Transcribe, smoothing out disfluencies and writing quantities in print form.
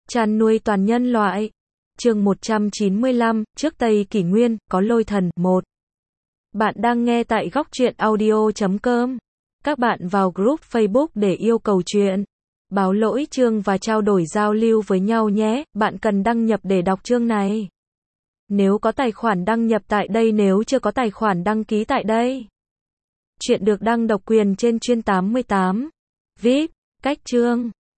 Chăn nuôi toàn nhân loại. Chương 195, trước Tây Kỷ Nguyên, có lôi thần. 1. Bạn đang nghe tại góc truyện audio.com. Các bạn vào group Facebook để yêu cầu chuyện, báo lỗi chương và trao đổi giao lưu với nhau nhé. Bạn cần đăng nhập để đọc chương này. Nếu có tài khoản đăng nhập tại đây, nếu chưa có tài khoản đăng ký tại đây. Chuyện được đăng độc quyền trên chuyên 88. VIP, cách chương.